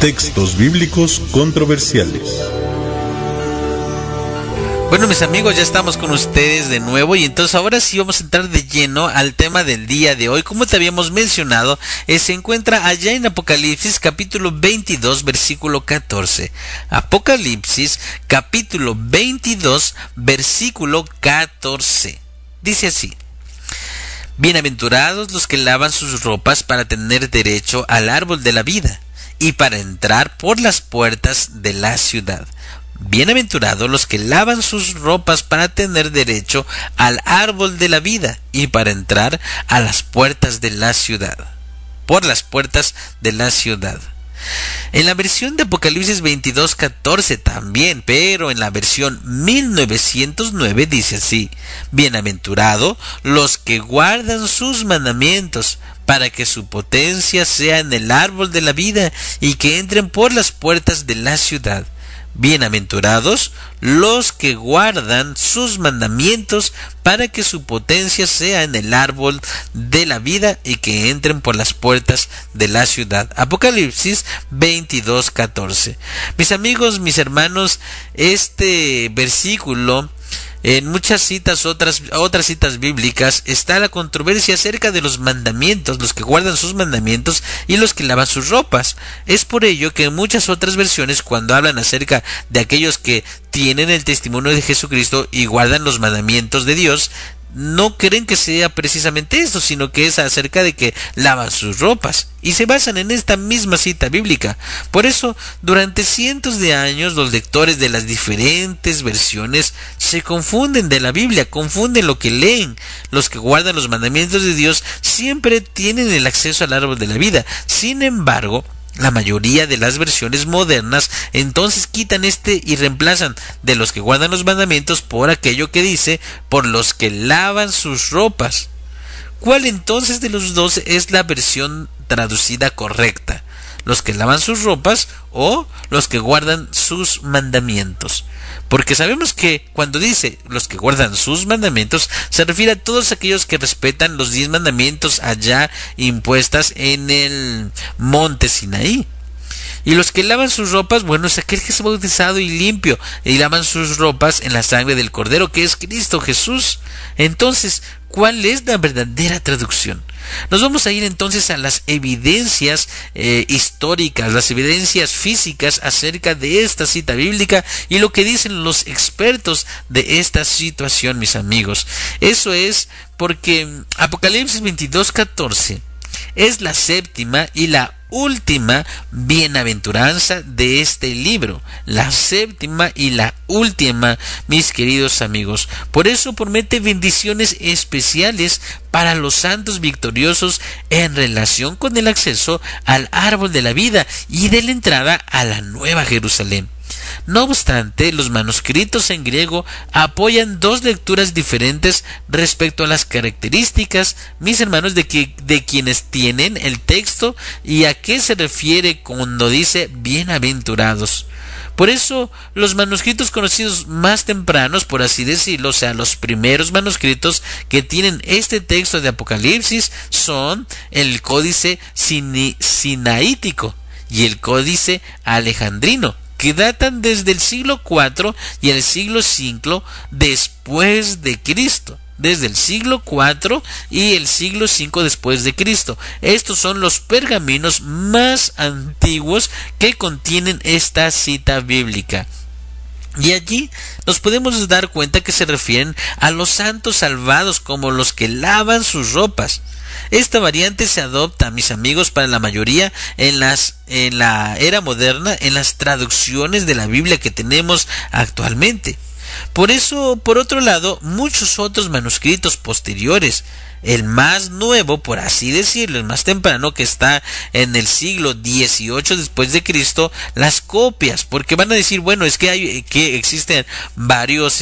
Textos bíblicos controversiales. Bueno, mis amigos, ya estamos con ustedes de nuevo y entonces ahora sí vamos a entrar de lleno al tema del día de hoy. Como te habíamos mencionado, se encuentra allá en Apocalipsis capítulo 22 versículo 14. Apocalipsis capítulo 22 versículo 14. Dice así: Bienaventurados los que lavan sus ropas para tener derecho al árbol de la vida y para entrar por las puertas de la ciudad. Bienaventurados los que lavan sus ropas para tener derecho al árbol de la vida y para entrar a las puertas de la ciudad. Por las puertas de la ciudad. En la versión de Apocalipsis 22:14 también, pero en la versión 1909 dice así: Bienaventurados los que guardan sus mandamientos, para que su potencia sea en el árbol de la vida y que entren por las puertas de la ciudad. Bienaventurados los que guardan sus mandamientos, para que su potencia sea en el árbol de la vida y que entren por las puertas de la ciudad. Apocalipsis 22:14. Mis amigos, mis hermanos, este versículo, en muchas citas, otras citas bíblicas, está la controversia acerca de los mandamientos, los que guardan sus mandamientos y los que lavan sus ropas. Es por ello que en muchas otras versiones, cuando hablan acerca de aquellos que tienen el testimonio de Jesucristo y guardan los mandamientos de Dios, no creen que sea precisamente esto, sino que es acerca de que lavan sus ropas, y se basan en esta misma cita bíblica. Por eso, durante cientos de años, los lectores de las diferentes versiones se confunden de la Biblia, confunden lo que leen. Los que guardan los mandamientos de Dios siempre tienen el acceso al árbol de la vida. Sin embargo, la mayoría de las versiones modernas entonces quitan y reemplazan de los que guardan los mandamientos por aquello que dice por los que lavan sus ropas. ¿Cuál entonces de los dos es la versión traducida correcta? ¿Los que lavan sus ropas o los que guardan sus mandamientos? Porque sabemos que cuando dice los que guardan sus mandamientos, se refiere a todos aquellos que respetan los 10 mandamientos allá impuestas en el monte Sinaí. Y los que lavan sus ropas, bueno, es aquel que es bautizado y limpio, y lavan sus ropas en la sangre del Cordero, que es Cristo Jesús. Entonces, ¿cuál es la verdadera traducción? Nos vamos a ir entonces a las evidencias históricas, las evidencias físicas acerca de esta cita bíblica y lo que dicen los expertos de esta situación, mis amigos. Eso es porque Apocalipsis 22:14 es la séptima y la última bienaventuranza de este libro, la séptima y la última, mis queridos amigos. Por eso promete bendiciones especiales para los santos victoriosos en relación con el acceso al árbol de la vida y de la entrada a la Nueva Jerusalén. No obstante, los manuscritos en griego apoyan dos lecturas diferentes respecto a las características, mis hermanos, de quienes tienen el texto y a qué se refiere cuando dice bienaventurados. Por eso, los manuscritos conocidos más tempranos, por así decirlo, o sea, los primeros manuscritos que tienen este texto de Apocalipsis son el Códice Sinaítico y el Códice Alejandrino, que datan desde el siglo IV y el siglo V después de Cristo. Desde el siglo IV y el siglo V después de Cristo. Estos son los pergaminos más antiguos que contienen esta cita bíblica. Y allí nos podemos dar cuenta que se refieren a los santos salvados como los que lavan sus ropas. Esta variante se adopta, mis amigos, para la mayoría en la era moderna, en las traducciones de la Biblia que tenemos actualmente. Por eso, por otro lado, muchos otros manuscritos posteriores, el más nuevo, por así decirlo, el más temprano, que está en el siglo XVIII después de Cristo, las copias, porque van a decir, bueno, es que existen varios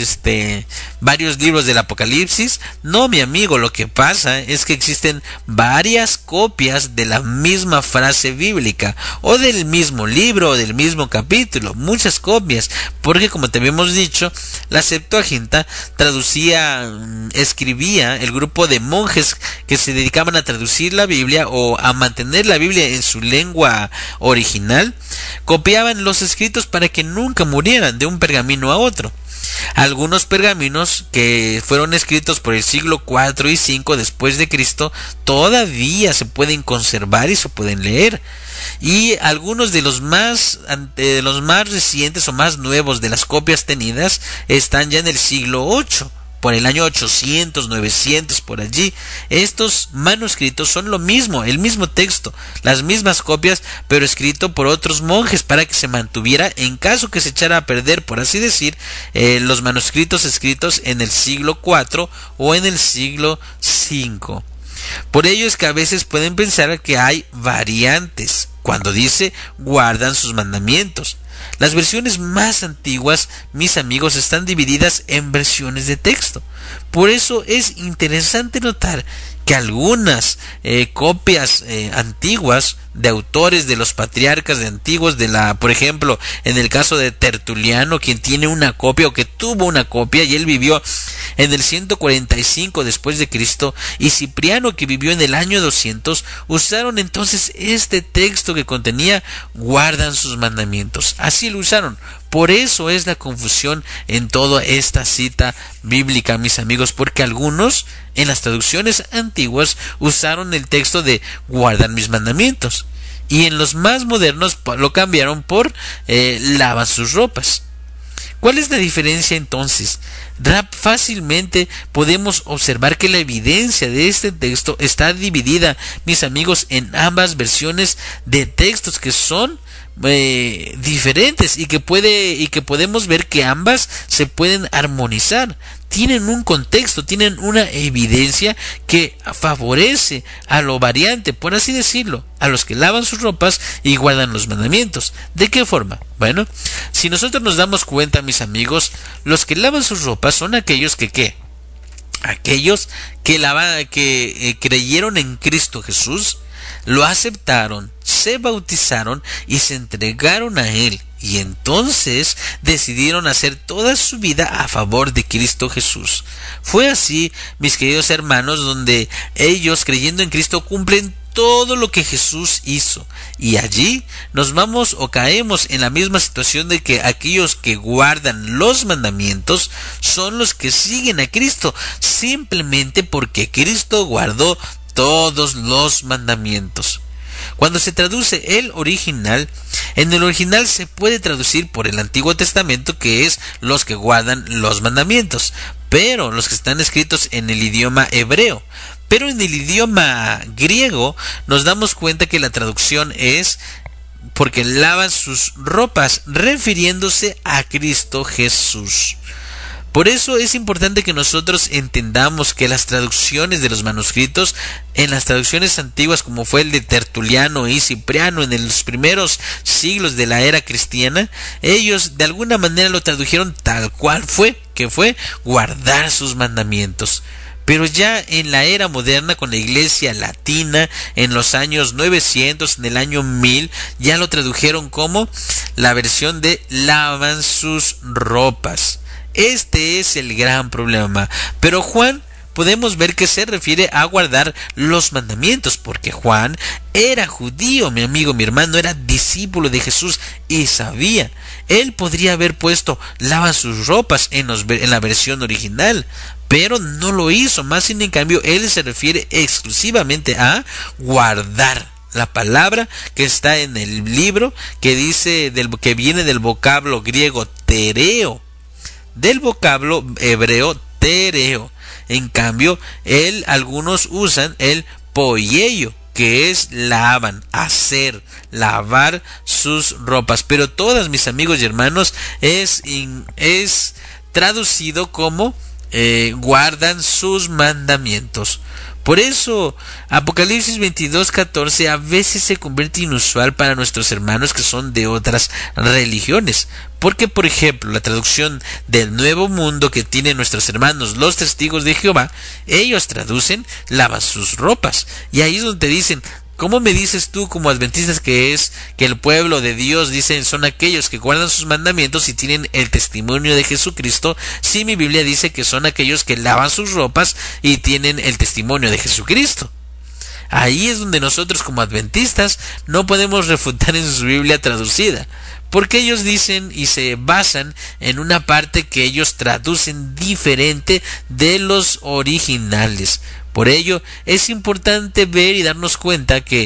libros del Apocalipsis. No, mi amigo, lo que pasa es que existen varias copias de la misma frase bíblica, o del mismo libro, o del mismo capítulo, muchas copias, porque como te habíamos dicho, la Septuaginta escribía el grupo de monjes monjes que se dedicaban a traducir la Biblia o a mantener la Biblia en su lengua original, copiaban los escritos para que nunca murieran de un pergamino a otro. Algunos pergaminos que fueron escritos por el siglo IV y V después de Cristo todavía se pueden conservar y se pueden leer. Y algunos de los más recientes o más nuevos de las copias tenidas están ya en el siglo VIII. Por el año 800, 900, por allí. Estos manuscritos son lo mismo, el mismo texto, las mismas copias, pero escrito por otros monjes para que se mantuviera en caso que se echara a perder, por así decir, los manuscritos escritos en el siglo IV o en el siglo V. Por ello es que a veces pueden pensar que hay variantes cuando dice guardan sus mandamientos. Las versiones más antiguas, mis amigos, están divididas en versiones de texto. Por eso es interesante notar que algunas copias antiguas de autores de los patriarcas de antiguos por ejemplo, en el caso de Tertuliano, quien tiene una copia o que tuvo una copia y él vivió en el 145 después de Cristo, y Cipriano, que vivió en el año 200, usaron entonces este texto que contenía guardan sus mandamientos. Así lo usaron. Por eso es la confusión en toda esta cita bíblica, mis amigos, porque algunos en las traducciones antiguas usaron el texto de guardan mis mandamientos, y en los más modernos lo cambiaron por lavan sus ropas. ¿Cuál es la diferencia entonces? Fácilmente podemos observar que la evidencia de este texto está dividida, mis amigos, en ambas versiones de textos que son diferentes y que podemos ver que ambas se pueden armonizar. Tienen un contexto, tienen una evidencia que favorece a lo variante, por así decirlo, a los que lavan sus ropas y guardan los mandamientos. ¿De qué forma? Bueno, si nosotros nos damos cuenta, mis amigos, los que lavan sus ropas son aquellos que ¿qué? Aquellos que creyeron en Cristo Jesús, lo aceptaron, se bautizaron y se entregaron a Él, y entonces decidieron hacer toda su vida a favor de Cristo Jesús. Fue así, mis queridos hermanos, donde ellos, creyendo en Cristo, cumplen todo lo que Jesús hizo, y allí nos vamos o caemos en la misma situación de que aquellos que guardan los mandamientos son los que siguen a Cristo, simplemente porque Cristo guardó todos los mandamientos. Cuando se traduce el original, en el original se puede traducir por el Antiguo Testamento, que es los que guardan los mandamientos, pero los que están escritos en el idioma hebreo. Pero en el idioma griego nos damos cuenta que la traducción es porque lavan sus ropas, refiriéndose a Cristo Jesús. Por eso es importante que nosotros entendamos que las traducciones de los manuscritos, en las traducciones antiguas como fue el de Tertuliano y Cipriano en los primeros siglos de la era cristiana, ellos de alguna manera lo tradujeron tal cual fue, que fue guardar sus mandamientos. Pero ya en la era moderna, con la iglesia latina, en los años 900, en el año 1000, ya lo tradujeron como la versión de lavan sus ropas. Este es el gran problema. Pero Juan, podemos ver que se refiere a guardar los mandamientos, porque Juan era judío, mi amigo, mi hermano, era discípulo de Jesús y sabía. Él podría haber puesto lavan sus ropas en la versión original, pero no lo hizo. Más sin en cambio, él se refiere exclusivamente a guardar. La palabra que está en el libro, que dice que viene del vocablo griego tereo, del vocablo hebreo tereo. En cambio, algunos usan el poieo, que es lavan, hacer, lavar sus ropas. Pero todas, mis amigos y hermanos, es traducido como guardan sus mandamientos. Por eso Apocalipsis 22:14 a veces se convierte inusual para nuestros hermanos que son de otras religiones, porque por ejemplo la traducción del Nuevo Mundo que tienen nuestros hermanos los Testigos de Jehová, ellos traducen lavan sus ropas, y ahí es donde dicen ¿Cómo me dices tú como adventistas que el pueblo de Dios, dicen, son aquellos que guardan sus mandamientos y tienen el testimonio de Jesucristo, si mi Biblia dice que son aquellos que lavan sus ropas y tienen el testimonio de Jesucristo? Ahí es donde nosotros como adventistas no podemos refutar en su Biblia traducida, porque ellos dicen y se basan en una parte que ellos traducen diferente de los originales. Por ello es importante ver y darnos cuenta que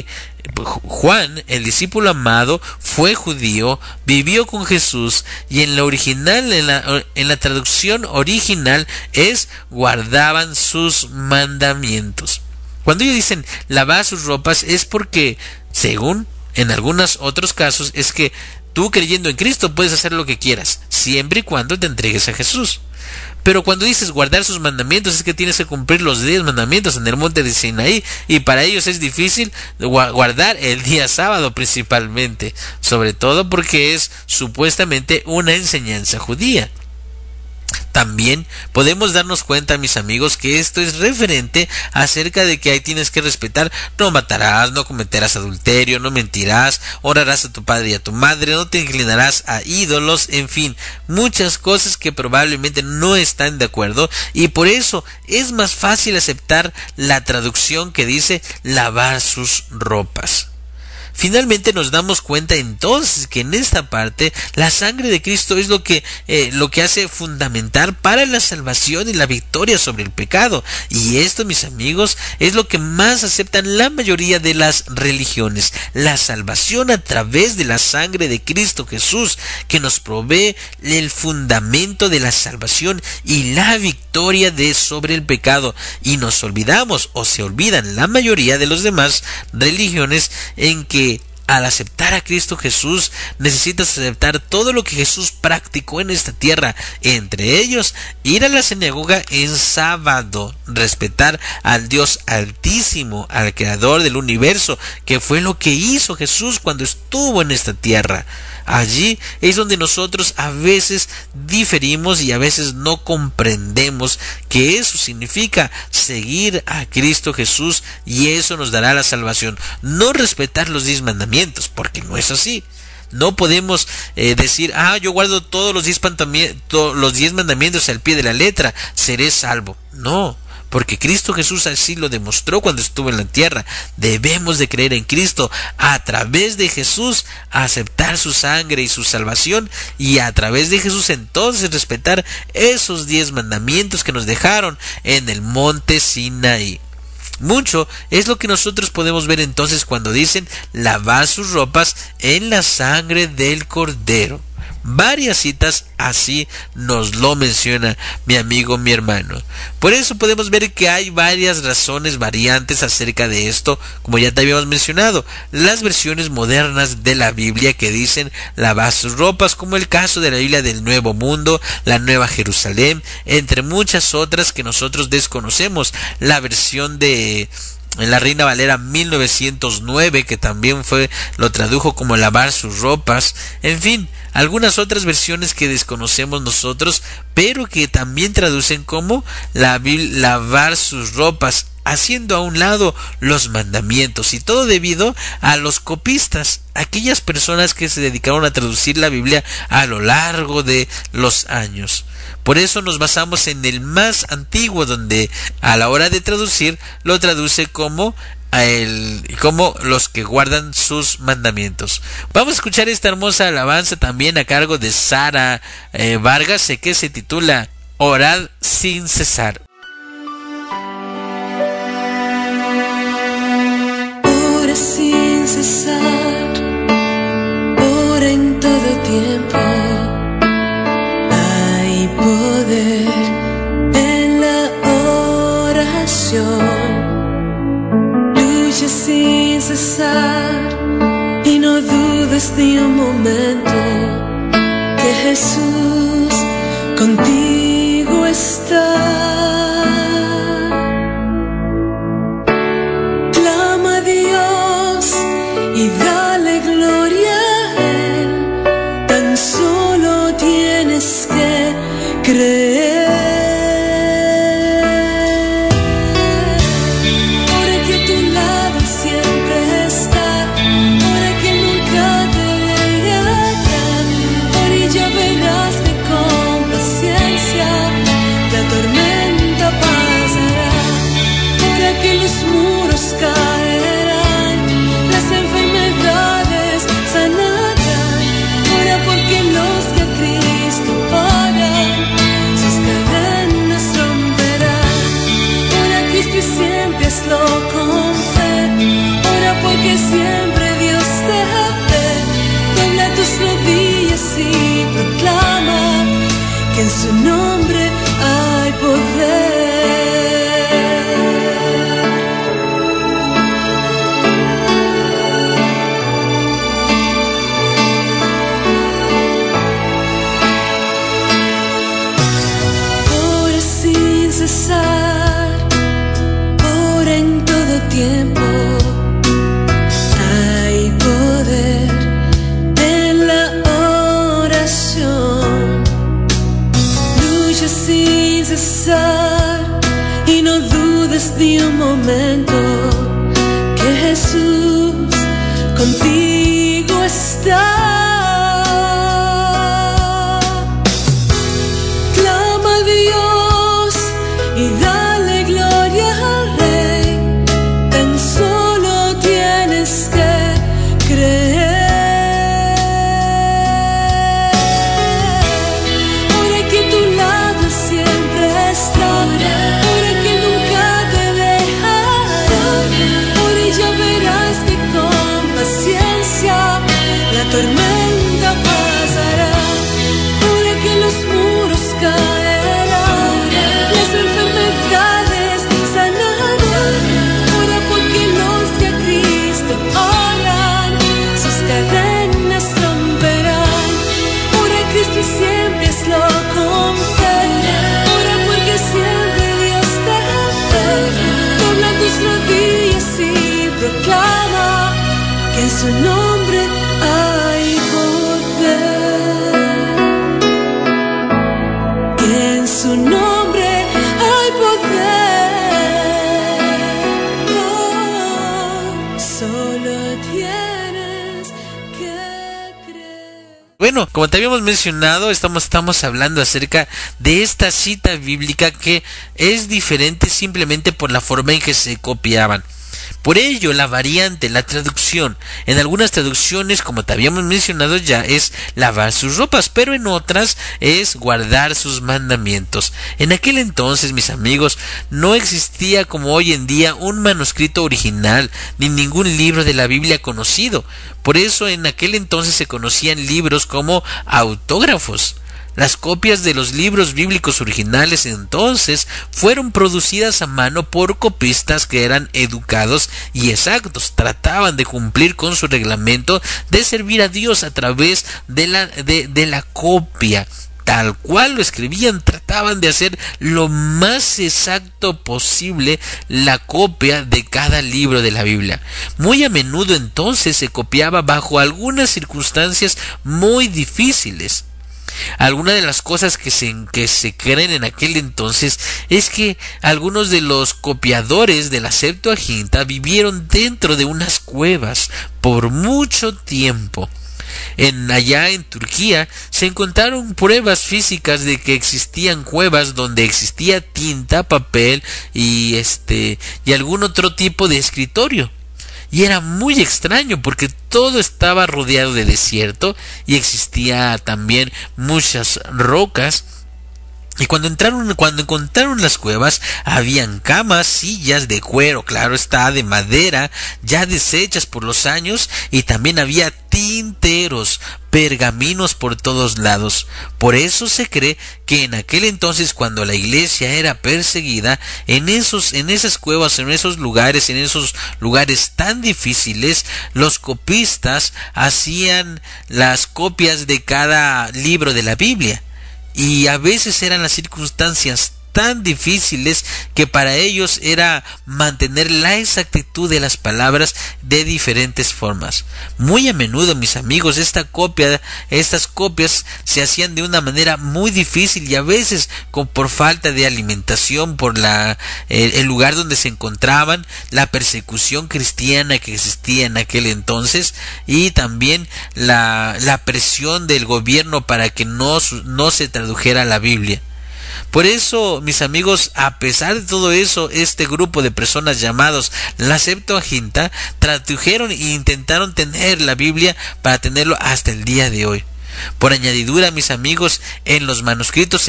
Juan, el discípulo amado, fue judío, vivió con Jesús, y en la original, en la traducción original es guardaban sus mandamientos. Cuando ellos dicen lavar sus ropas es porque, según en algunos otros casos, es que tú creyendo en Cristo puedes hacer lo que quieras, siempre y cuando te entregues a Jesús. Pero cuando dices guardar sus mandamientos es que tienes que cumplir los 10 mandamientos en el monte de Sinaí, y para ellos es difícil guardar el día sábado principalmente, sobre todo porque es supuestamente una enseñanza judía. También podemos darnos cuenta, mis amigos, que esto es referente acerca de que ahí tienes que respetar: no matarás, no cometerás adulterio, no mentirás, honrarás a tu padre y a tu madre, no te inclinarás a ídolos, en fin, muchas cosas que probablemente no están de acuerdo, y por eso es más fácil aceptar la traducción que dice lavar sus ropas. Finalmente nos damos cuenta entonces que en esta parte la sangre de Cristo es lo que hace fundamental para la salvación y la victoria sobre el pecado. Y esto, mis amigos, es lo que más aceptan la mayoría de las religiones: la salvación a través de la sangre de Cristo Jesús, que nos provee el fundamento de la salvación y la victoria sobre el pecado. Y nos olvidamos, o se olvidan la mayoría de los demás religiones, en que al aceptar a Cristo Jesús necesitas aceptar todo lo que Jesús practicó en esta tierra, entre ellos ir a la sinagoga en sábado, respetar al Dios Altísimo, al Creador del universo, que fue lo que hizo Jesús cuando estuvo en esta tierra. Allí es donde nosotros a veces diferimos y a veces no comprendemos que eso significa seguir a Cristo Jesús, y eso nos dará la salvación. No respetar los 10 mandamientos, porque no es así. No podemos decir: yo guardo todos los 10 mandamientos al pie de la letra, seré salvo. No, porque Cristo Jesús así lo demostró cuando estuvo en la tierra. Debemos de creer en Cristo, a través de Jesús aceptar su sangre y su salvación, y a través de Jesús entonces respetar esos 10 mandamientos que nos dejaron en el monte Sinaí. Mucho es lo que nosotros podemos ver entonces cuando dicen lavar sus ropas en la sangre del Cordero. Varias citas así nos lo menciona, mi amigo, mi hermano. Por eso podemos ver que hay varias razones variantes acerca de esto, como ya te habíamos mencionado. Las versiones modernas de la Biblia que dicen lavar sus ropas, como el caso de la Biblia del Nuevo Mundo, la Nueva Jerusalén, entre muchas otras que nosotros desconocemos. La versión de la Reina Valera 1909, que también lo tradujo como lavar sus ropas. En fin, algunas otras versiones que desconocemos nosotros, pero que también traducen como lavar sus ropas, haciendo a un lado los mandamientos, y todo debido a los copistas, aquellas personas que se dedicaron a traducir la Biblia a lo largo de los años. Por eso nos basamos en el más antiguo, donde a la hora de traducir lo traduce como los que guardan sus mandamientos. Vamos a escuchar esta hermosa alabanza también a cargo de Sara Vargas, que se titula Orad sin cesar. Ora sin cesar, ora en todo tiempo. Hay poder en la oración. Lucha sin cesar y no dudes ni un momento que Jesús contigo está. Clama a Dios y dale gloria a Él. Tan solo tienes que creer. Porque a tu lado siempre está. Clama a Dios y dale gloria al Rey. Tan solo tienes que creer. Ora que a tu lado siempre está. Ora que nunca te dejará. Ora y ya verás que con paciencia la tormenta pasará. Ora que los muros caerán, las enfermedades sanarán. Ora porque los que a Cristo oran, sus cadenas romperán. Ora a Cristo y siempre hazlo con fe. Ora porque siempre Dios te ve. Dobla tus rodillas y proclama que en su nombre hay poder. Que en su nombre hay poder. Oh, solo tienes que creer. Bueno, como te habíamos mencionado, estamos hablando acerca de esta cita bíblica que es diferente simplemente por la forma en que se copiaban. Por ello, la variante, la traducción, en algunas traducciones, como te habíamos mencionado ya, es lavar sus ropas, pero en otras es guardar sus mandamientos. En aquel entonces, mis amigos, no existía como hoy en día un manuscrito original, ni ningún libro de la Biblia conocido. Por eso, en aquel entonces se conocían libros como autógrafos. Las copias de los libros bíblicos originales entonces fueron producidas a mano por copistas que eran educados y exactos. Trataban de cumplir con su reglamento de servir a Dios a través de la copia. Tal cual lo escribían, trataban de hacer lo más exacto posible la copia de cada libro de la Biblia. Muy a menudo entonces se copiaba bajo algunas circunstancias muy difíciles. Algunas de las cosas que se creen en aquel entonces es que algunos de los copiadores de la Septuaginta vivieron dentro de unas cuevas por mucho tiempo. Allá en Turquía se encontraron pruebas físicas de que existían cuevas donde existía tinta, papel y algún otro tipo de escritorio. Y era muy extraño porque todo estaba rodeado de desierto y existía también muchas rocas. Y cuando encontraron las cuevas, habían camas, sillas de cuero, claro está, de madera, ya deshechas por los años, y también había tinteros, pergaminos por todos lados. Por eso se cree que en aquel entonces, cuando la iglesia era perseguida, en esas cuevas, en esos lugares tan difíciles, los copistas hacían las copias de cada libro de la Biblia. Y a veces eran las circunstancias tan difíciles que para ellos era mantener la exactitud de las palabras de diferentes formas. Muy a menudo, mis amigos, estas copias se hacían de una manera muy difícil y a veces por falta de alimentación, por el lugar donde se encontraban, la persecución cristiana que existía en aquel entonces y también la presión del gobierno para que no se tradujera la Biblia. Por eso, mis amigos, a pesar de todo eso, este grupo de personas llamados la Septuaginta tradujeron e intentaron tener la Biblia para tenerlo hasta el día de hoy. Por añadidura, mis amigos, en los manuscritos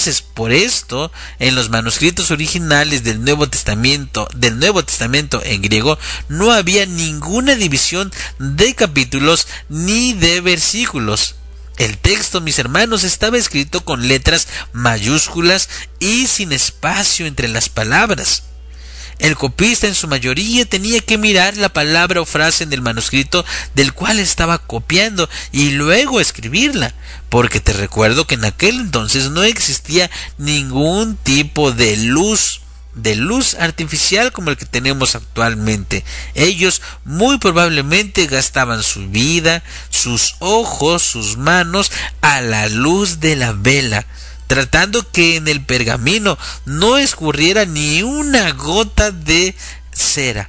en los manuscritos originales del Nuevo Testamento en griego, no había ninguna división de capítulos ni de versículos. El texto, mis hermanos, estaba escrito con letras mayúsculas y sin espacio entre las palabras. El copista en su mayoría tenía que mirar la palabra o frase en el manuscrito del cual estaba copiando y luego escribirla, porque te recuerdo que en aquel entonces no existía ningún tipo de luz artificial como el que tenemos actualmente. Ellos muy probablemente gastaban su vida, sus ojos, sus manos a la luz de la vela, tratando que en el pergamino no escurriera ni una gota de cera.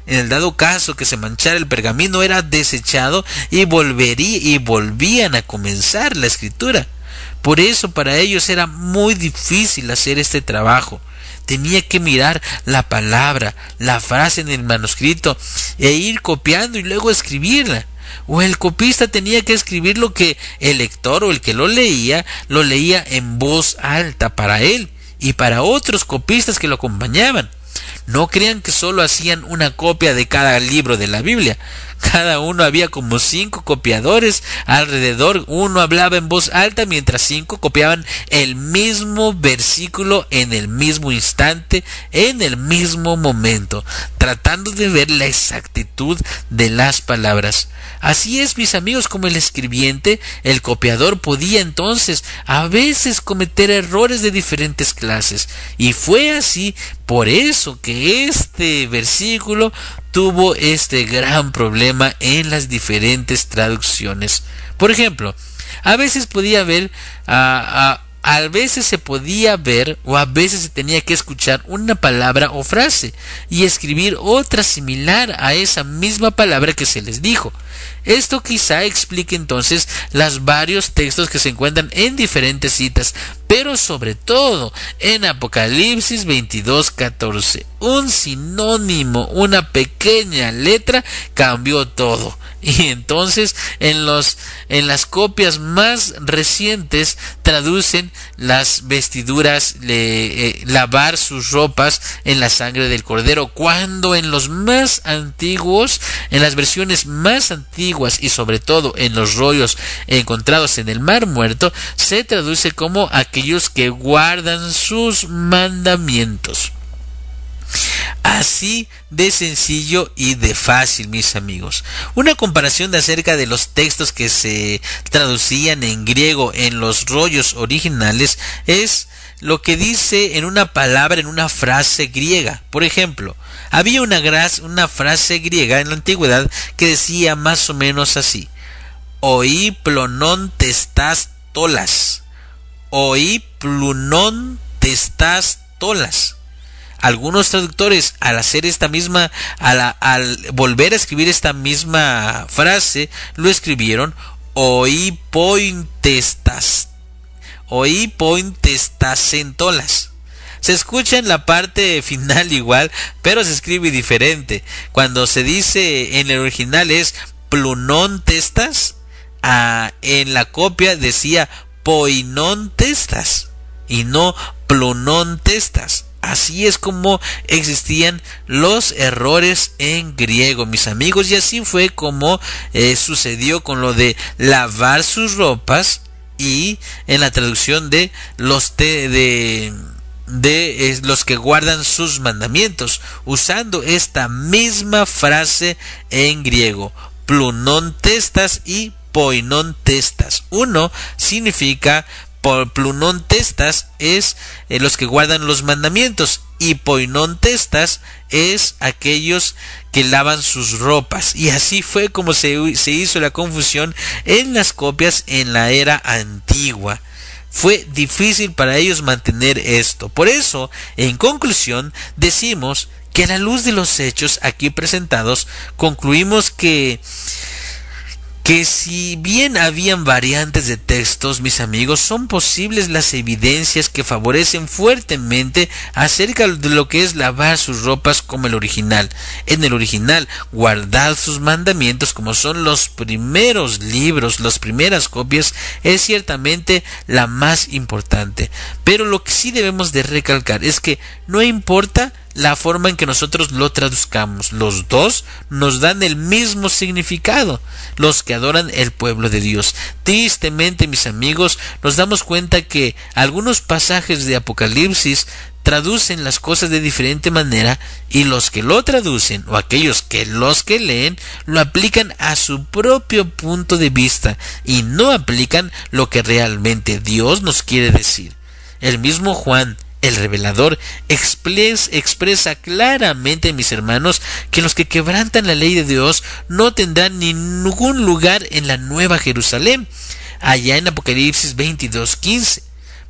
En el dado caso que se manchara el pergamino, era desechado y volvían a comenzar la escritura. Por eso para ellos era muy difícil hacer este trabajo. Tenía que mirar la palabra, la frase en el manuscrito e ir copiando y luego escribirla. O el copista tenía que escribir lo que el lector o el que lo leía en voz alta para él y para otros copistas que lo acompañaban. No crean que solo hacían una copia de cada libro de la Biblia. Cada uno había como 5 copiadores alrededor. Uno hablaba en voz alta mientras 5 copiaban el mismo versículo en el mismo instante, en el mismo momento, tratando de ver la exactitud de las palabras. Así es, mis amigos, como el escribiente, el copiador podía entonces a veces cometer errores de diferentes clases. Y fue así, por eso que este versículo tuvo este gran problema en las diferentes traducciones. Por ejemplo, a veces podía ver, a veces se podía ver o a veces se tenía que escuchar una palabra o frase y escribir otra similar a esa misma palabra que se les dijo. Esto quizá explique entonces los varios textos que se encuentran en diferentes citas, pero sobre todo en Apocalipsis 22:14. Un sinónimo, una pequeña letra cambió todo. Y entonces en las copias más recientes traducen las vestiduras, lavar sus ropas en la sangre del Cordero, cuando en los más antiguos, en las versiones más antiguas y sobre todo en los rollos encontrados en el Mar Muerto, se traduce como aquellos que guardan sus mandamientos. Así de sencillo y de fácil, mis amigos. Una comparación acerca de los textos que se traducían en griego en los rollos originales es lo que dice en una palabra, en una frase griega. Por ejemplo, había una frase griega en la antigüedad que decía más o menos así: oí plunon testas tolas. Oí plunon testas tolas. Algunos traductores, al volver a escribir esta misma frase, lo escribieron oí pointestas entolas. Se escucha en la parte final igual, pero se escribe diferente. Cuando se dice en el original es plunon testas, en la copia decía poinon testas y no plunon testas. Así es como existían los errores en griego, mis amigos, y así fue como sucedió con lo de lavar sus ropas y en la traducción de los que guardan sus mandamientos, usando esta misma frase en griego, plunon testas y poinon testas. Uno significa plunon testas es los que guardan los mandamientos y poinon testas es aquellos que lavan sus ropas. Y así fue como se hizo la confusión en las copias en la era antigua. Fue difícil para ellos mantener esto. Por eso, en conclusión, decimos que a la luz de los hechos aquí presentados, concluimos que si bien habían variantes de textos, mis amigos, son posibles las evidencias que favorecen fuertemente acerca de lo que es lavar sus ropas como el original. En el original, guardar sus mandamientos, como son los primeros libros, las primeras copias, es ciertamente la más importante. Pero lo que sí debemos de recalcar es que no importa la forma en que nosotros lo traduzcamos, los dos nos dan el mismo significado, los que adoran el pueblo de Dios. Tristemente, mis amigos, nos damos cuenta que algunos pasajes de Apocalipsis traducen las cosas de diferente manera y los que lo traducen o aquellos que los que leen lo aplican a su propio punto de vista y no aplican lo que realmente Dios nos quiere decir. El mismo Juan, el revelador, expresa claramente, mis hermanos, que los que quebrantan la ley de Dios no tendrán ningún lugar en la Nueva Jerusalén, allá en Apocalipsis 22:15.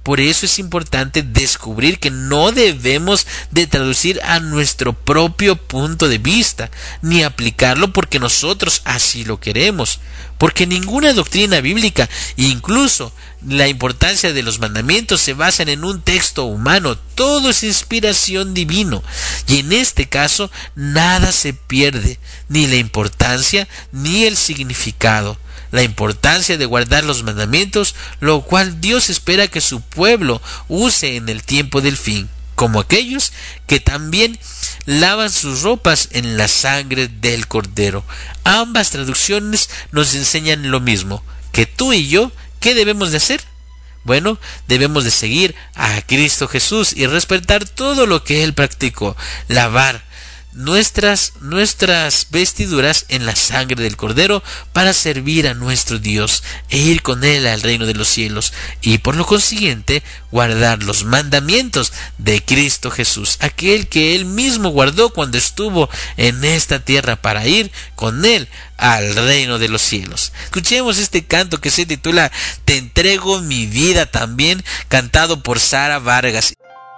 Por eso es importante descubrir que no debemos de traducir a nuestro propio punto de vista, ni aplicarlo porque nosotros así lo queremos, porque ninguna doctrina bíblica, incluso la importancia de los mandamientos, se basan en un texto humano. Todo es inspiración divino, y en este caso nada se pierde, ni la importancia ni el significado. La importancia de guardar los mandamientos, lo cual Dios espera que su pueblo use en el tiempo del fin, como aquellos que también lavan sus ropas en la sangre del Cordero. Ambas traducciones nos enseñan lo mismo, que tú y yo, ¿qué debemos de hacer? Bueno, debemos de seguir a Cristo Jesús y respetar todo lo que Él practicó, lavar nuestras vestiduras en la sangre del Cordero para servir a nuestro Dios e ir con Él al reino de los cielos, y por lo consiguiente guardar los mandamientos de Cristo Jesús, aquel que Él mismo guardó cuando estuvo en esta tierra para ir con Él al reino de los cielos. Escuchemos este canto que se titula Te entrego mi vida, también cantado por Sara Vargas.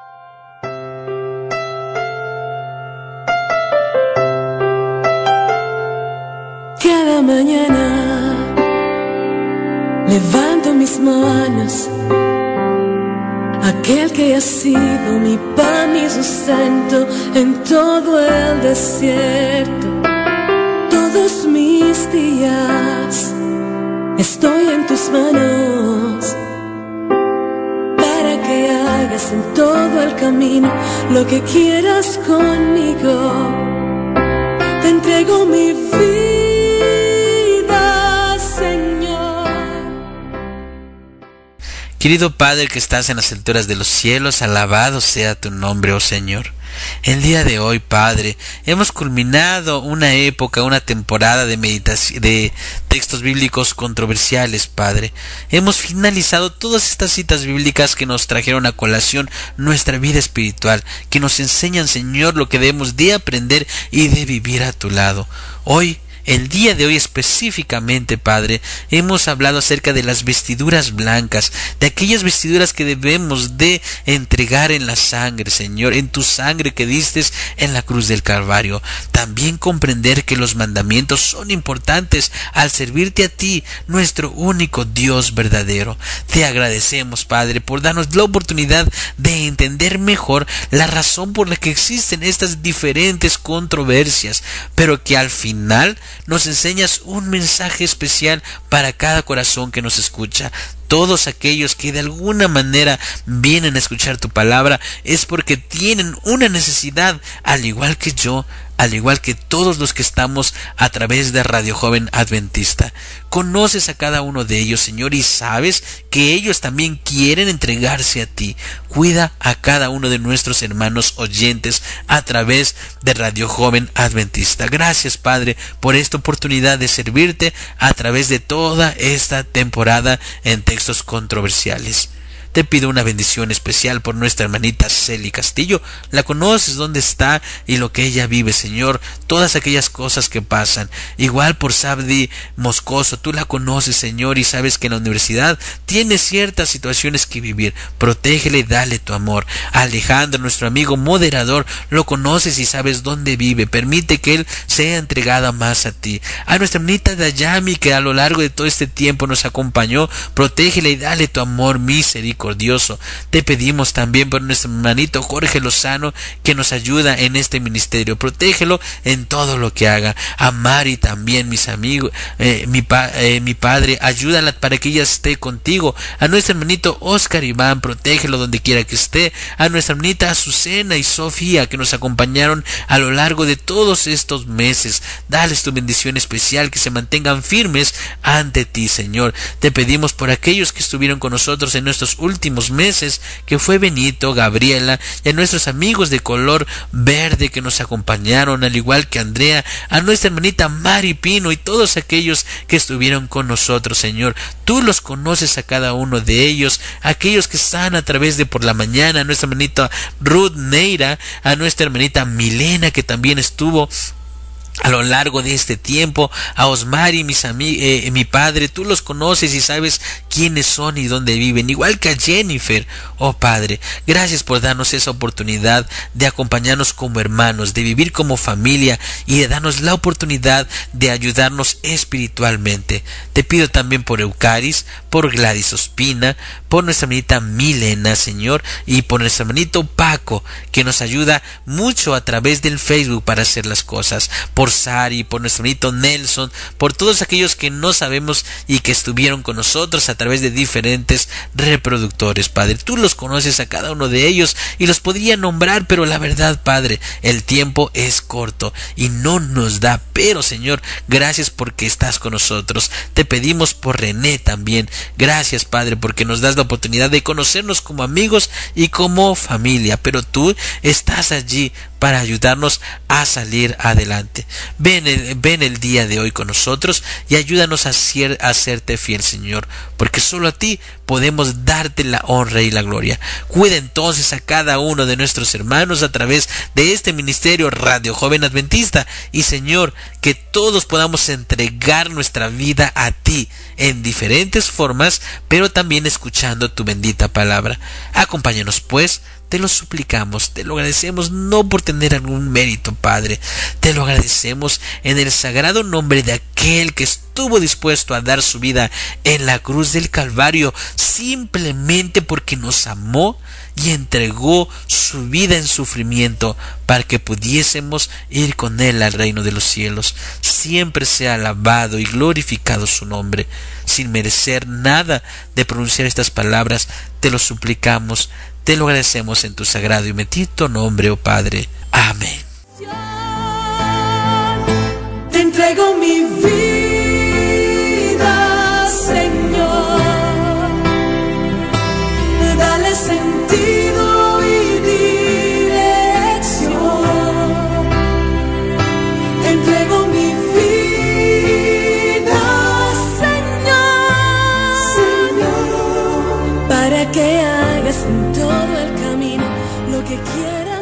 Cada mañana levanto mis manos, aquel que ha sido mi pan y sustento en todo el desierto. Todos mis días estoy en tus manos, para que hagas en todo el camino lo que quieras conmigo. Te entrego mi vida, Querido Padre que estás en las alturas de los cielos, alabado sea tu nombre, oh Señor. El día de hoy, Padre, hemos culminado una época, una temporada de meditación, de textos bíblicos controversiales, Padre. Hemos finalizado todas estas citas bíblicas que nos trajeron a colación nuestra vida espiritual, que nos enseñan, Señor, lo que debemos de aprender y de vivir a tu lado. Hoy, el día de hoy específicamente, Padre, hemos hablado acerca de las vestiduras blancas, de aquellas vestiduras que debemos de entregar en la sangre, Señor, en tu sangre que diste en la cruz del Calvario. También comprender que los mandamientos son importantes al servirte a ti, nuestro único Dios verdadero. Te agradecemos, Padre, por darnos la oportunidad de entender mejor la razón por la que existen estas diferentes controversias, pero que al final nos enseñas un mensaje especial para cada corazón que nos escucha. Todos aquellos que de alguna manera vienen a escuchar tu palabra es porque tienen una necesidad, al igual que yo, al igual que todos los que estamos a través de Radio Joven Adventista. Conoces a cada uno de ellos, Señor, y sabes que ellos también quieren entregarse a ti. Cuida a cada uno de nuestros hermanos oyentes a través de Radio Joven Adventista. Gracias, Padre, por esta oportunidad de servirte a través de toda esta temporada en textos controversiales. Te pido una bendición especial por nuestra hermanita Celi Castillo. La conoces dónde está y lo que ella vive, Señor. Todas aquellas cosas que pasan. Igual por Sabdi Moscoso. Tú la conoces, Señor, y sabes que en la universidad tiene ciertas situaciones que vivir. Protégele y dale tu amor. A Alejandro, nuestro amigo moderador, lo conoces y sabes dónde vive. Permite que él sea entregado más a ti. A nuestra hermanita Dayami, que a lo largo de todo este tiempo nos acompañó. Protégele y dale tu amor misericordioso. Te pedimos también por nuestro hermanito Jorge Lozano, que nos ayuda en este ministerio. Protégelo en todo lo que haga. A Mari también, mis amigos, mi padre, ayúdala para que ella esté contigo. A nuestro hermanito Oscar Iván, protégelo donde quiera que esté. A nuestra hermanita Azucena y Sofía, que nos acompañaron a lo largo de todos estos meses. Dales tu bendición especial, que se mantengan firmes ante ti, Señor. Te pedimos por aquellos que estuvieron con nosotros en nuestros últimos meses, que fue Benito, Gabriela, y a nuestros amigos de color verde que nos acompañaron, al igual que Andrea, a nuestra hermanita Mari Pino y todos aquellos que estuvieron con nosotros, Señor. Tú los conoces a cada uno de ellos, aquellos que están a través de Por la Mañana, a nuestra hermanita Ruth Neira, a nuestra hermanita Milena, que también estuvo a lo largo de este tiempo, a Osmar y mi padre, tú los conoces y sabes quiénes son y dónde viven, igual que a Jennifer. Oh Padre, gracias por darnos esa oportunidad de acompañarnos como hermanos, de vivir como familia y de darnos la oportunidad de ayudarnos espiritualmente. Te pido también por Eucaris, por Gladys Ospina, por nuestra hermanita Milena, Señor, y por nuestro hermanito Paco, que nos ayuda mucho a través del Facebook para hacer las cosas, por Sari, por nuestro hermanito Nelson, por todos aquellos que no sabemos y que estuvieron con nosotros a través de diferentes reproductores, Padre. Tú los conoces a cada uno de ellos y los podría nombrar, pero la verdad, Padre, el tiempo es corto y no nos da, pero Señor, gracias porque estás con nosotros. Te pedimos por René también. Gracias, Padre, porque nos das la oportunidad de conocernos como amigos y como familia, pero tú estás allí para ayudarnos a salir adelante. Ven el día de hoy con nosotros y ayúdanos a serte fiel, Señor, porque solo a ti podemos darte la honra y la gloria. Cuida entonces a cada uno de nuestros hermanos a través de este ministerio Radio Joven Adventista, y Señor, que todos podamos entregar nuestra vida a ti en diferentes formas, pero también escuchando tu bendita palabra. Acompáñanos pues, te lo suplicamos, te lo agradecemos, no por tener algún mérito, Padre. Te lo agradecemos en el sagrado nombre de aquel que estuvo dispuesto a dar su vida en la cruz del Calvario, simplemente porque nos amó y entregó su vida en sufrimiento para que pudiésemos ir con él al reino de los cielos. Siempre sea alabado y glorificado su nombre. Sin merecer nada de pronunciar estas palabras, te lo suplicamos, te lo agradecemos en tu sagrado y bendito nombre, oh Padre. Amén. Te entrego mi vida, Señor. Dale sentido y dirección. Te entrego mi vida, Señor, para que hagas en todo el camino lo que quieras.